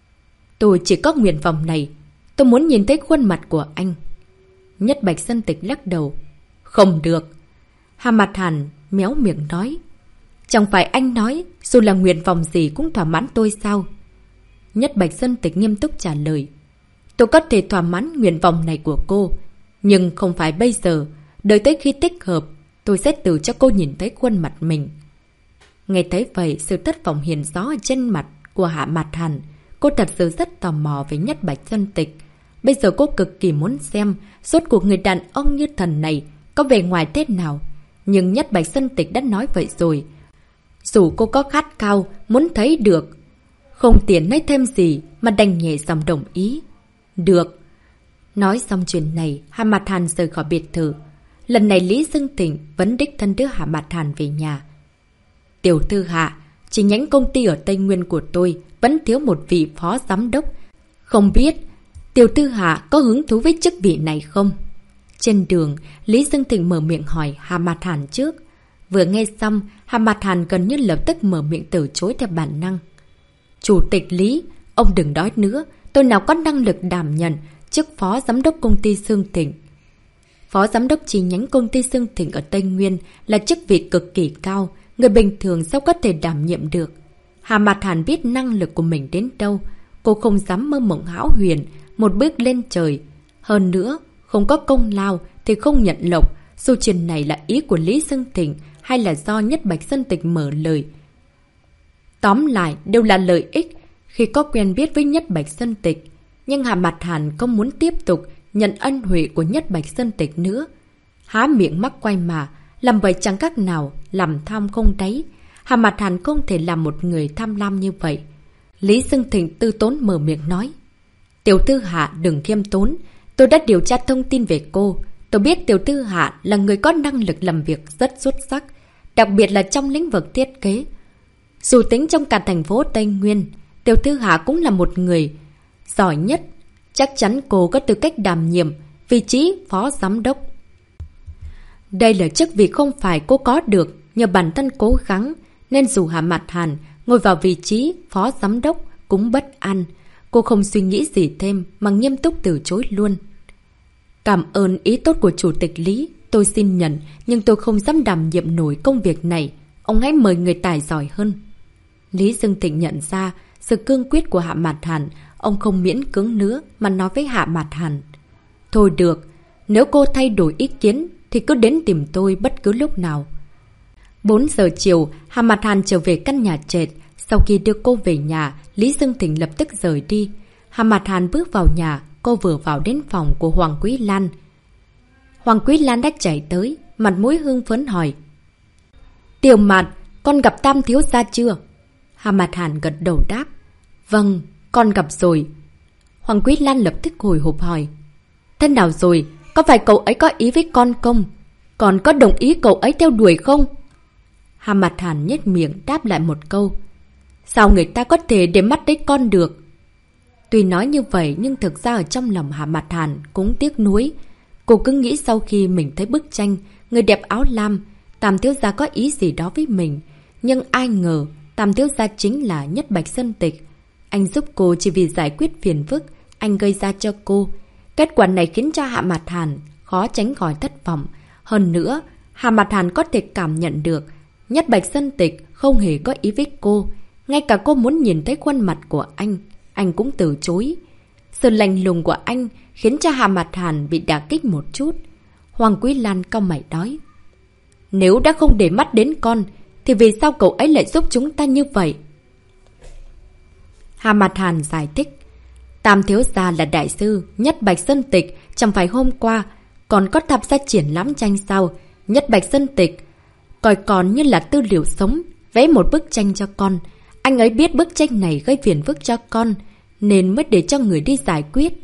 Tôi chỉ có nguyện vọng này, tôi muốn nhìn thấy khuôn mặt của anh. Nhất Bạch Sơn Tịch lắc đầu. Không được. Hà Mạt Hàn méo miệng nói. Chẳng phải anh nói dù là nguyện vọng gì cũng thỏa mãn tôi sao? Nhất Bạch Sơn Tịch nghiêm túc trả lời. Tôi có thể thỏa mãn nguyện vọng này của cô, nhưng không phải bây giờ. Đợi tới khi thích hợp, tôi sẽ tự cho cô nhìn thấy khuôn mặt mình. Nghe thấy vậy, sự thất vọng hiện rõ ở trên mặt của Hạ Mạt Hàn. Cô thật sự rất tò mò với Nhất Bạch Sơn Tịch. Bây giờ cô cực kỳ muốn xem rốt cuộc người đàn ông như thần này có vẻ ngoài thế nào. Nhưng Nhất Bạch Sơn Tịch đã nói vậy rồi. Dù cô có khát khao, muốn thấy được, không tiền nói thêm gì mà đành nhẹ giọng đồng ý. Được. Nói xong chuyện này, Hạ Mạt Hàn rời khỏi biệt thự. Lần này Lý Dương Thịnh vẫn đích thân đưa Hạ Mạt Hàn về nhà. Tiểu thư Hạ, chi nhánh công ty ở Tây Nguyên của tôi vẫn thiếu một vị phó giám đốc. Không biết Tiểu thư Hạ có hứng thú với chức vị này không? Trên đường, Lý Dương Thịnh mở miệng hỏi Hạ Mạt Hàn trước. Vừa nghe xong, Hạ Mạt Hàn gần như lập tức mở miệng từ chối theo bản năng. Chủ tịch Lý, ông đừng nói nữa, tôi nào có năng lực đảm nhận chức phó giám đốc công ty Sương Thịnh. Phó giám đốc chi nhánh công ty Sương Thịnh ở Tây Nguyên là chức vị cực kỳ cao, người bình thường sao có thể đảm nhiệm được. Hạ Mạt Hàn biết năng lực của mình đến đâu, cô không dám mơ mộng hão huyền, một bước lên trời. Hơn nữa, không có công lao thì không nhận lộc, dù chuyện này là ý của Lý Dương Thịnh hay là do Nhất Bạch Sơn Tịch mở lời. Tóm lại, đều là lợi ích khi có quen biết với Nhất Bạch Sơn Tịch. Nhưng Hạ Mạt Hàn không muốn tiếp tục nhận ân huệ của Nhất Bạch Sơn Tịch nữa. Há miệng mắc quay mà, làm vậy chẳng khác nào làm tham không đáy. Hạ Mạt Hàn không thể làm một người tham lam như vậy. Lý Dương Thịnh tư tốn mở miệng nói. Tiểu thư Hạ đừng khiêm tốn, tôi đã điều tra thông tin về cô. Tôi biết Tiểu thư Hạ là người có năng lực làm việc rất xuất sắc, đặc biệt là trong lĩnh vực thiết kế. Dù tính trong cả thành phố Tây Nguyên, Tiểu thư Hạ cũng là một người giỏi nhất. Chắc chắn cô có tư cách đảm nhiệm vị trí phó giám đốc. Đây là chức vị không phải cô có được nhờ bản thân cố gắng, nên dù Hạ Mạt Hàn ngồi vào vị trí phó giám đốc cũng bất an. Cô không suy nghĩ gì thêm mà nghiêm túc từ chối luôn. Cảm ơn ý tốt của Chủ tịch Lý, tôi xin nhận, nhưng tôi không dám đảm nhiệm nổi công việc này. Ông hãy mời người tài giỏi hơn. Lý Dương Thịnh nhận ra sự cương quyết của Hạ Mạt Hàn, ông không miễn cưỡng nữa mà nói với Hạ Mạt Hàn. Thôi được, nếu cô thay đổi ý kiến thì cứ đến tìm tôi bất cứ lúc nào. bốn giờ chiều, Hạ Mạt Hàn trở về căn nhà trệt. Sau khi đưa cô về nhà, Lý Dương Thịnh lập tức rời đi. Hạ Mạt Hàn bước vào nhà, cô vừa vào đến phòng của Hoàng Quý Lan. Hoàng Quý Lan đã chạy tới, mặt mũi hưng phấn hỏi. Tiểu Mạt, con gặp Tam thiếu gia chưa? Hạ Mạt Hàn gật đầu đáp. Vâng, con gặp rồi. Hoàng Quý Lan lập tức hồi hộp hỏi. Thế nào rồi? Có phải cậu ấy có ý với con không? Còn có đồng ý cậu ấy theo đuổi không? Hạ Mạt Hàn nhếch miệng đáp lại một câu. Sao người ta có thể để mắt đến con được? Tuy nói như vậy nhưng thực ra ở trong lòng Hạ Mạt Hàn cũng tiếc nuối. Cô cứ nghĩ sau khi mình thấy bức tranh người đẹp áo lam, Tam thiếu gia có ý gì đó với mình. Nhưng ai ngờ Tam thiếu gia chính là Nhất Bạch Sơn Tịch. Anh giúp cô chỉ vì giải quyết phiền phức anh gây ra cho cô. Kết quả này khiến cho Hạ Mạt Hàn khó tránh khỏi thất vọng. Hơn nữa, Hạ Mạt Hàn có thể cảm nhận được Nhất Bạch Sơn Tịch không hề có ý với cô. Ngay cả cô muốn nhìn thấy khuôn mặt của anh, anh cũng từ chối. Sự lạnh lùng của anh khiến cho Hạ Mạt Hàn bị đả kích một chút. Hoàng Quý Lan cau mày nói. Nếu đã không để mắt đến con, thì vì sao cậu ấy lại giúp chúng ta như vậy? Hà Mạt Hàn giải thích. Tam thiếu gia là đại sư, Nhất Bạch Sơn Tịch, chẳng phải hôm qua còn có tham gia triển lãm tranh sao? Nhất Bạch Sơn Tịch coi còn như là tư liệu sống, vẽ một bức tranh cho con. Anh ấy biết bức tranh này gây phiền phức cho con, nên mới để cho người đi giải quyết.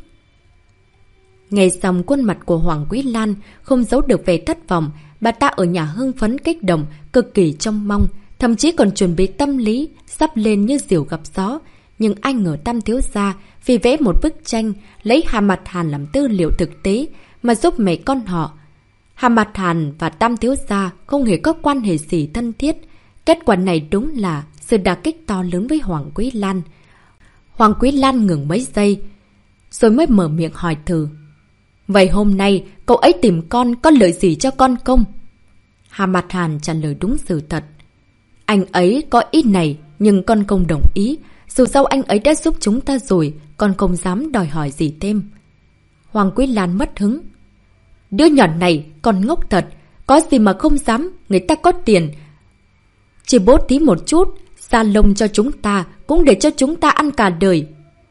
Nghe xong, khuôn mặt của Hoàng Quý Lan không giấu được vẻ thất vọng. Bà ta ở nhà hưng phấn kích động, cực kỳ trông mong, thậm chí còn chuẩn bị tâm lý, sắp lên như diều gặp gió. Nhưng ai ngờ Tam thiếu gia vì vẽ một bức tranh, lấy Hà Mạt Hàn làm tư liệu thực tế mà giúp mẹ con họ. Hà Mạt Hàn và Tam thiếu gia không hề có quan hệ gì thân thiết. Kết quả này đúng là sự đả kích to lớn với Hoàng Quý Lan. Hoàng Quý Lan ngừng mấy giây, rồi mới mở miệng hỏi thử. Vậy hôm nay, cậu ấy tìm con có lợi gì cho con không? Hà Mạt Hàn trả lời đúng sự thật. Anh ấy có ý này, nhưng con không đồng ý. Dù sao anh ấy đã giúp chúng ta rồi, con không dám đòi hỏi gì thêm. Hoàng Quý Lan mất hứng. Đứa nhỏ này còn ngốc thật, có gì mà không dám, người ta có tiền. Chỉ bố tí một chút, xa lông cho chúng ta, cũng để cho chúng ta ăn cả đời.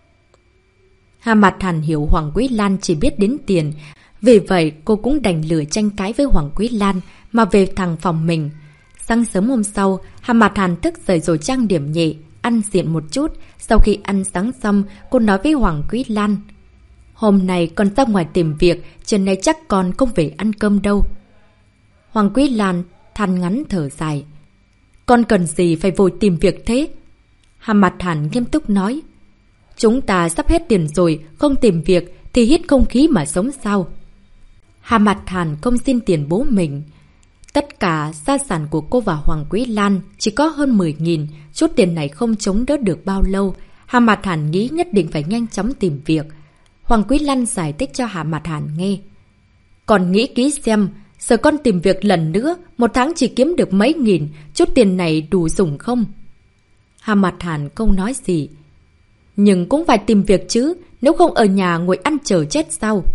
Hà Mạt Hàn hiểu Hoàng Quý Lan chỉ biết đến tiền, vì vậy cô cũng đành lừa tranh cãi với Hoàng Quý Lan mà về thẳng phòng mình. Sáng sớm hôm sau, Hà Mạt Hàn thức dậy rồi trang điểm nhẹ, ăn diện một chút. Sau khi ăn sáng xong, cô nói với Hoàng Quý Lan. Hôm nay con ra ngoài tìm việc, trên này chắc con không về ăn cơm đâu. Hoàng Quý Lan than ngắn thở dài. Con cần gì phải vội tìm việc thế? Hà Mạt Hàn nghiêm túc nói. Chúng ta sắp hết tiền rồi, không tìm việc thì hít không khí mà sống sao? Hà Mạt Hàn không xin tiền bố mình. Tất cả gia sản của cô và Hoàng Quý Lan chỉ có hơn mười nghìn, chút tiền này không chống đỡ được bao lâu. Hà Mạt Hàn nghĩ nhất định phải nhanh chóng tìm việc. Hoàng Quý Lan giải thích cho Hà Mạt Hàn nghe. Còn nghĩ kỹ xem, giờ con tìm việc lần nữa, một tháng chỉ kiếm được mấy nghìn, chút tiền này đủ dùng không? Hà Mạt Hàn không nói gì. Nhưng cũng phải tìm việc chứ, nếu không ở nhà ngồi ăn chờ chết sao?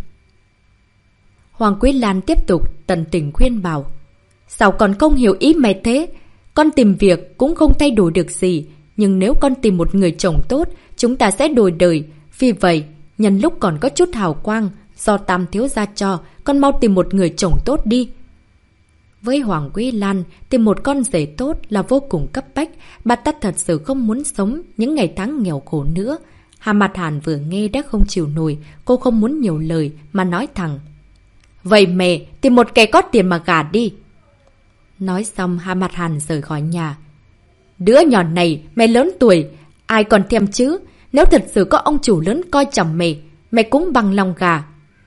Hoàng Quý Lan tiếp tục tận tình khuyên bảo. Sao con không hiểu ý mẹ thế? Con tìm việc cũng không thay đổi được gì, nhưng nếu con tìm một người chồng tốt, chúng ta sẽ đổi đời. Vì vậy, nhân lúc còn có chút hào quang, do Tam thiếu gia cho, con mau tìm một người chồng tốt đi. Với Hoàng Quý Lan, tìm một con rể tốt là vô cùng cấp bách. Bà ta thật sự không muốn sống những ngày tháng nghèo khổ nữa. Hà Mạt Hàn vừa nghe đã không chịu nổi, cô không muốn nhiều lời mà nói thẳng. Vậy mẹ, tìm một kẻ có tiền mà gả đi. Nói xong, Hà Mạt Hàn rời khỏi nhà. Đứa nhỏ này, mẹ lớn tuổi, ai còn thèm chứ? Nếu thật sự có ông chủ lớn coi trọng mẹ, mẹ cũng bằng lòng gả.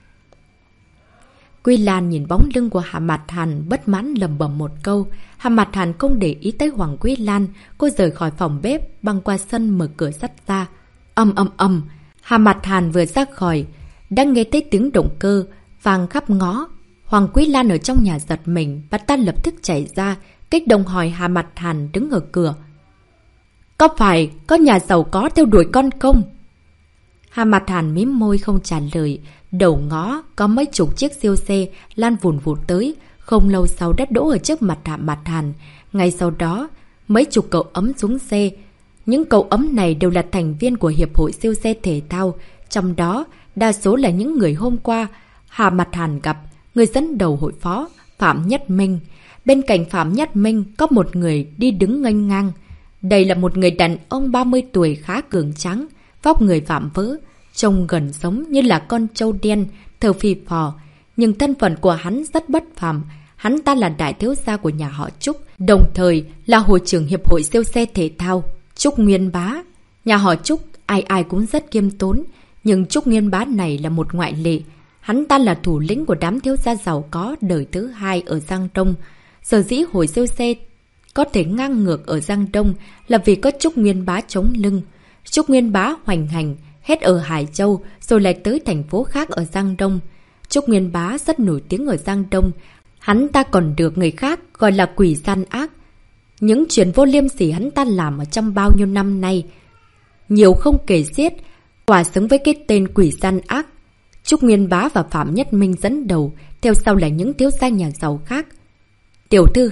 Quý Lan nhìn bóng lưng của Hà Mạt Hàn bất mãn lầm bầm một câu. Hà Mạt Hàn không để ý tới Hoàng Quý Lan. Cô rời khỏi phòng bếp, băng qua sân mở cửa sắt ra. Âm âm âm. Hà Mạt Hàn vừa ra khỏi, đang nghe thấy tiếng động cơ vang khắp ngõ. Hoàng Quý Lan ở trong nhà giật mình, bà ta lập tức chạy ra, kích động hỏi Hà Mạt Hàn đứng ở cửa. Có phải có nhà giàu có theo đuổi con không? Hà Mạt Hàn mím môi không trả lời. Đầu ngõ có mấy chục chiếc siêu xe lan vùn vụt tới, không lâu sau đã đỗ ở trước mặt Hà Mạt Hàn. Ngay sau đó, mấy chục cậu ấm xuống xe. Những cậu ấm này đều là thành viên của Hiệp hội siêu xe thể thao, trong đó đa số là những người hôm qua Hà Mạt Hàn gặp. Người dẫn đầu hội phó Phạm Nhất Minh. Bên cạnh Phạm Nhất Minh có một người đi đứng nghênh ngang. Đây là một người đàn ông ba mươi tuổi khá cường tráng, vóc người vạm vỡ, trông gần giống như là con trâu đen, thở phì phò. Nhưng thân phận của hắn rất bất phàm. Hắn ta là đại thiếu gia của nhà họ Trúc, đồng thời là hội trưởng Hiệp hội siêu xe thể thao, Trúc Nguyên Bá. Nhà họ Trúc ai ai cũng rất kiêm tốn, nhưng Trúc Nguyên Bá này là một ngoại lệ. Hắn ta là thủ lĩnh của đám thiếu gia giàu có đời thứ hai ở Giang Đông. Sở dĩ hội siêu xe có thể ngang ngược ở Giang Đông là vì có Trúc Nguyên Bá chống lưng. Trúc Nguyên Bá hoành hành hết ở Hải Châu rồi lại tới thành phố khác ở Giang Đông. Trúc Nguyên Bá rất nổi tiếng ở Giang Đông. Hắn ta còn được người khác gọi là quỷ gian ác. Những chuyện vô liêm sỉ hắn ta làm ở trong bao nhiêu năm nay, nhiều không kể xiết, quả xứng với cái tên quỷ gian ác. Trúc Nguyên Bá và Phạm Nhất Minh dẫn đầu, theo sau là những thiếu gia nhà giàu khác. Tiểu thư Hạ,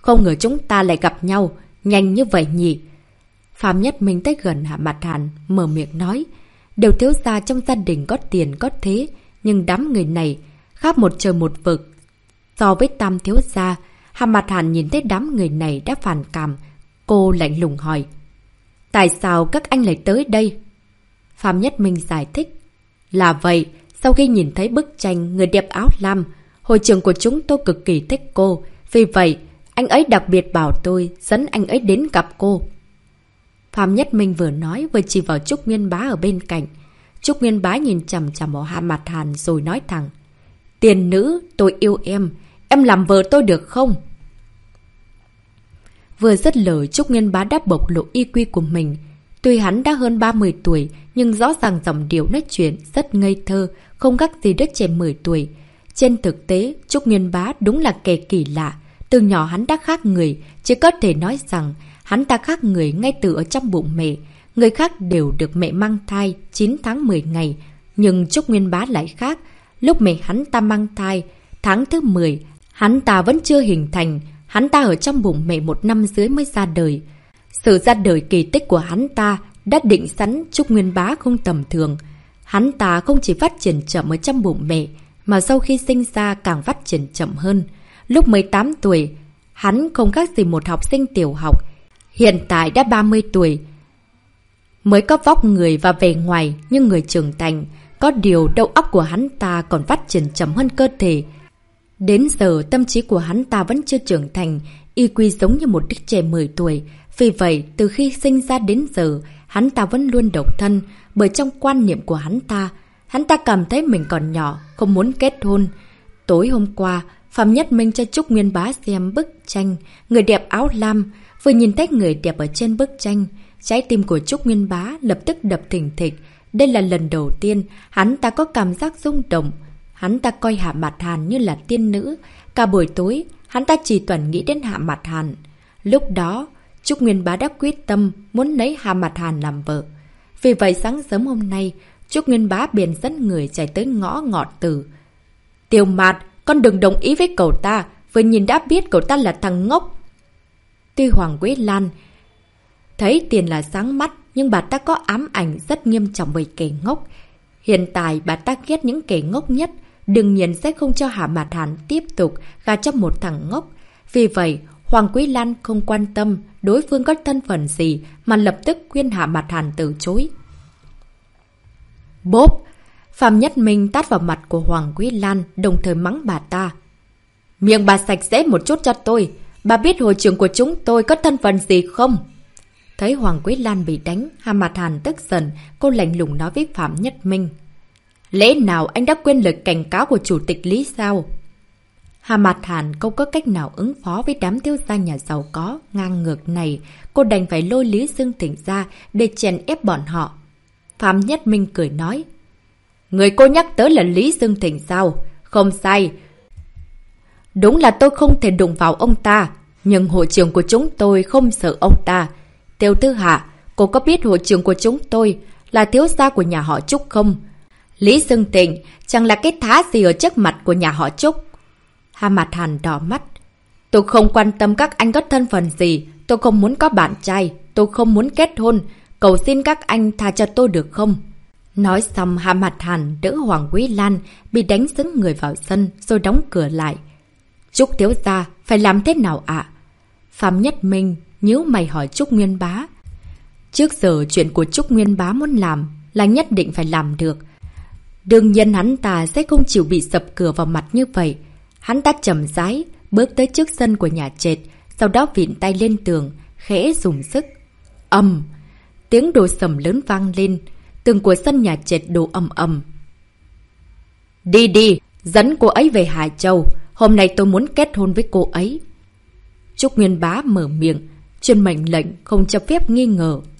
Không ngờ chúng ta lại gặp nhau, nhanh như vậy nhỉ? Phạm Nhất Minh tới gần Hạ Mặt Hàn, mở miệng nói. Đều thiếu gia trong gia đình có tiền có thế, nhưng đám người này khác một trời một vực. So với Tam thiếu gia, Hạ Mặt Hàn nhìn thấy đám người này đã phản cảm. Cô lạnh lùng hỏi. Tại sao các anh lại tới đây? Phạm Nhất Minh giải thích. Là vậy, sau khi nhìn thấy bức tranh người đẹp áo lam, hội trưởng của chúng tôi cực kỳ thích cô. Vì vậy, anh ấy đặc biệt bảo tôi dẫn anh ấy đến gặp cô. Phạm Nhất Minh vừa nói vừa chỉ vào Trúc Nguyên Bá ở bên cạnh. Trúc Nguyên Bá nhìn chằm chằm vào Hạ Mặt Hàn rồi nói thẳng. Tiền nữ, tôi yêu em. Em làm vợ tôi được không? Vừa dứt lời, Trúc Nguyên Bá đã bộc lộ i kiu của mình. Tuy hắn đã hơn ba mươi tuổi, nhưng rõ ràng giọng điệu nói chuyện rất ngây thơ, không khác gì đứa trẻ mười tuổi. Trên thực tế, Trúc Nguyên Bá đúng là kẻ kỳ lạ. Từ nhỏ hắn đã khác người, chỉ có thể nói rằng hắn ta khác người ngay từ ở trong bụng mẹ. Người khác đều được mẹ mang thai chín tháng mười ngày, nhưng Trúc Nguyên Bá lại khác. Lúc mẹ hắn ta mang thai, tháng thứ mười, hắn ta vẫn chưa hình thành. Hắn ta ở trong bụng mẹ một năm dưới mới ra đời. Sự ra đời kỳ tích của hắn ta đã định sẵn Trúc Nguyên Bá không tầm thường. Hắn ta không chỉ phát triển chậm ở trong bụng mẹ, mà sau khi sinh ra càng phát triển chậm hơn. Lúc mười tám tuổi, hắn không khác gì một học sinh tiểu học. Hiện tại đã ba mươi tuổi. Mới có vóc người và vẻ ngoài nhưng người trưởng thành. Có điều đầu óc của hắn ta còn phát triển chậm hơn cơ thể. Đến giờ tâm trí của hắn ta vẫn chưa trưởng thành, i kiu giống như một đứa trẻ mười tuổi. Vì vậy, từ khi sinh ra đến giờ, hắn ta vẫn luôn độc thân, bởi trong quan niệm của hắn ta, hắn ta cảm thấy mình còn nhỏ, không muốn kết hôn. Tối hôm qua, Phạm Nhất Minh cho Trúc Nguyên Bá xem bức tranh người đẹp áo lam. Vừa nhìn thấy người đẹp ở trên bức tranh, trái tim của Trúc Nguyên Bá lập tức đập thình thịch. Đây là lần đầu tiên hắn ta có cảm giác rung động. Hắn ta coi Hạ Mặt Hàn như là tiên nữ. Cả buổi tối, hắn ta chỉ toàn nghĩ đến Hạ Mặt Hàn. Lúc đó, Trúc Nguyên Bá đã quyết tâm muốn lấy Hạ Mặt Hàn làm vợ. Vì vậy sáng sớm hôm nay, Trúc Nguyên Bá bèn dẫn người chạy tới ngõ Ngọ Tử. Tiểu Mạt, con đừng đồng ý với cậu ta, vừa nhìn đã biết cậu ta là thằng ngốc. Tuy Hoàng Quế Lan thấy tiền là sáng mắt, nhưng bà ta có ám ảnh rất nghiêm trọng về kẻ ngốc. Hiện tại bà ta ghét những kẻ ngốc nhất, đương nhiên sẽ không cho Hạ Mặt Hàn tiếp tục gả cho một thằng ngốc. Vì vậy, Hoàng Quế Lan không quan tâm đối phương có thân phận gì mà lập tức khuyên Hạ Mặt Hàn từ chối. Bốp! Phạm Nhất Minh tát vào mặt của Hoàng Quế Lan, đồng thời mắng bà ta. Miệng bà sạch sẽ một chút cho tôi. Bà biết hội trưởng của chúng tôi có thân phận gì không? Thấy Hoàng Quế Lan bị đánh, Hạ Mặt Hàn tức giận, cô lạnh lùng nói với Phạm Nhất Minh. Lẽ nào anh đã quên lời cảnh cáo của chủ tịch Lý sao? Hạ Mặt Hàn không có cách nào ứng phó với đám thiếu gia nhà giàu có, ngang ngược này. Cô đành phải lôi Lý Dương Thịnh ra để chèn ép bọn họ. Phạm Nhất Minh cười nói. Người cô nhắc tới là Lý Dương Thịnh sao? Không sai. Đúng là tôi không thể đụng vào ông ta. Nhưng hội trưởng của chúng tôi không sợ ông ta. Tiêu Tư Hạ, cô có biết hội trưởng của chúng tôi là thiếu gia của nhà họ Trúc không? Lý Dương Thịnh chẳng là cái thá gì ở trước mặt của nhà họ Trúc. Hạ Mặt Hàn đỏ mắt. Tôi không quan tâm các anh có thân phận gì. Tôi không muốn có bạn trai. Tôi không muốn kết hôn. Cầu xin các anh tha cho tôi được không? Nói xong, Hạ Mặt Hàn đỡ Hoàng Quế Lan bị đánh sững người vào sân rồi đóng cửa lại. Trúc thiếu gia, phải làm thế nào ạ? Phạm Nhất Minh nhíu mày hỏi Trúc Nguyên Bá. Trước giờ chuyện của Trúc Nguyên Bá muốn làm là nhất định phải làm được. Đương nhiên hắn ta sẽ không chịu bị sập cửa vào mặt như vậy. Hắn ta chậm rãi bước tới trước sân của nhà trệt, sau đó vịn tay lên tường, khẽ dùng sức. Ầm! Tiếng đổ sầm lớn vang lên, tường của sân nhà trệt đổ ầm ầm. Đi đi, dẫn cô ấy về Hải Châu. Hôm nay tôi muốn kết hôn với cô ấy. Trúc Nguyên Bá mở miệng, truyền mệnh lệnh không cho phép nghi ngờ.